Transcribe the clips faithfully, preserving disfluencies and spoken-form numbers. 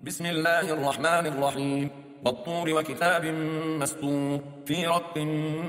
بسم الله الرحمن الرحيم والطور وكتاب مسطور في رق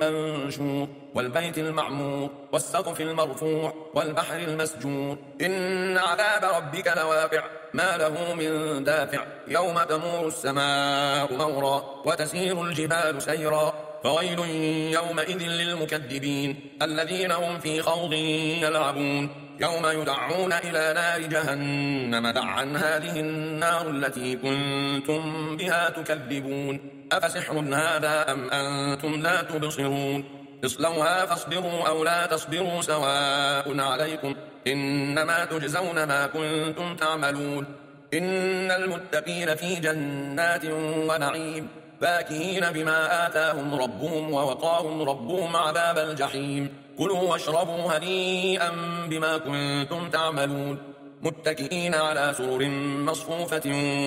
منشور والبيت المعمور والسقف المرفوع والبحر المسجور إن عذاب ربك لواقع ما له من دافع يوم تمور السماء مورا وتسير الجبال سيرا فويل يومئذ للمكذبين الذين هم في خوض يلعبون يوم يدعون إلى نار جهنم دعا هذه النار التي كنتم بها تكذبون أفسحر هذا أم أنتم لا تبصرون اصلوها فاصبروا أو لا تصبروا سواء عليكم إنما تجزون ما كنتم تعملون إن المتقين في جنات ونعيم فاكهين بما آتاهم ربهم ووقاهم ربهم عذاب الجحيم كلوا واشربوا هنيئا بما كنتم تعملون متكئين على سرر مصفوفة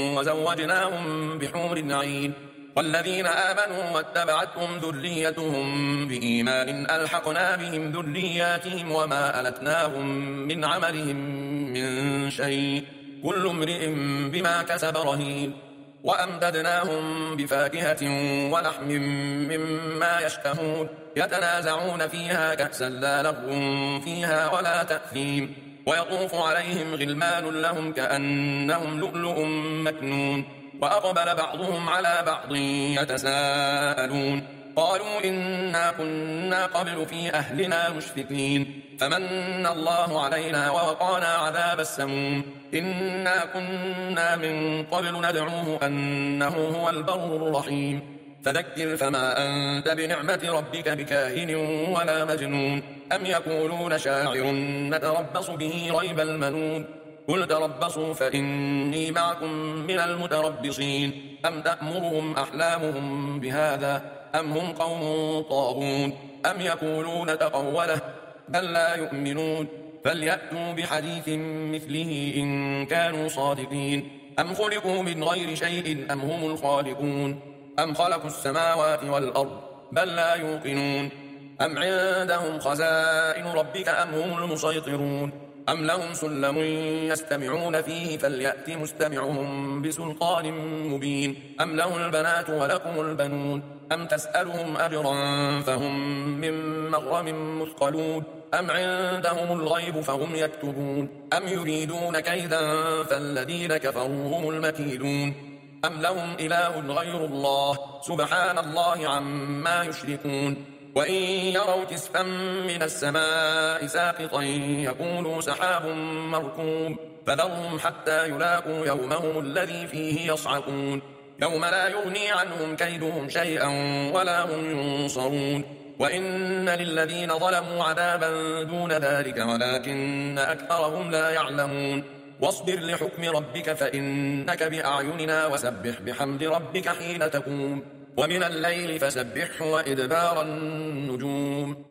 وزوجناهم بحور عين والذين آمنوا واتبعتهم ذريتهم بإيمان ألحقنا بهم ذرياتهم وما ألتناهم من عملهم من شيء كل امرئ بما كسب رهين وأمددناهم بفاكهة ولحم مما يشتهون يتنازعون فيها كأسا لا لغو فيها ولا تأثيم ويطوف عليهم غلمان لهم كأنهم لؤلؤ مكنون وأقبل بعضهم على بعض يتساءلون قالوا إنا كنا قبل في أهلنا مشفقين فمن الله علينا ووقانا عذاب السموم إنا كنا من قبل ندعوه أنه هو البر الرحيم فذكر فما أنت بنعمة ربك بكاهن ولا مجنون أم يقولون شاعر نتربص به ريب المنون قل تربصوا فإني معكم من المتربصين أم تأمرهم أحلامهم بهذا أم هم قوم طاغون أم يقولون تقوله بل لا يؤمنون فليأتوا بحديث مثله إن كانوا صادقين أم خلقوا من غير شيء أم هم الخالقون أم خلقوا السماوات والأرض بل لا يوقنون أم عندهم خزائن ربك أم هم المسيطرون أم لهم سلم يستمعون فيه فليأت مستمعهم بسلطان مبين أم له البنات ولكم البنون أم تسألهم أجرا فهم من مغرم مثقلون أم عندهم الغيب فهم يكتبون أم يريدون كيدا فالذين كفروا هم المكيدون أم لهم إله غير الله سبحان الله عما يشركون وإن يروا كسفا من السماء ساقطا يقولوا سحاب مركوم فذرهم حتى يلاقوا يومهم الذي فيه يصعقون يوم لا يغني عنهم كيدهم شيئا ولا هم ينصرون وإن للذين ظلموا عذابا دون ذلك ولكن أكثرهم لا يعلمون واصبر لحكم ربك فإنك بأعيننا وسبح بحمد ربك حين تقوم ومن الليل فسبحه وإدبار النجوم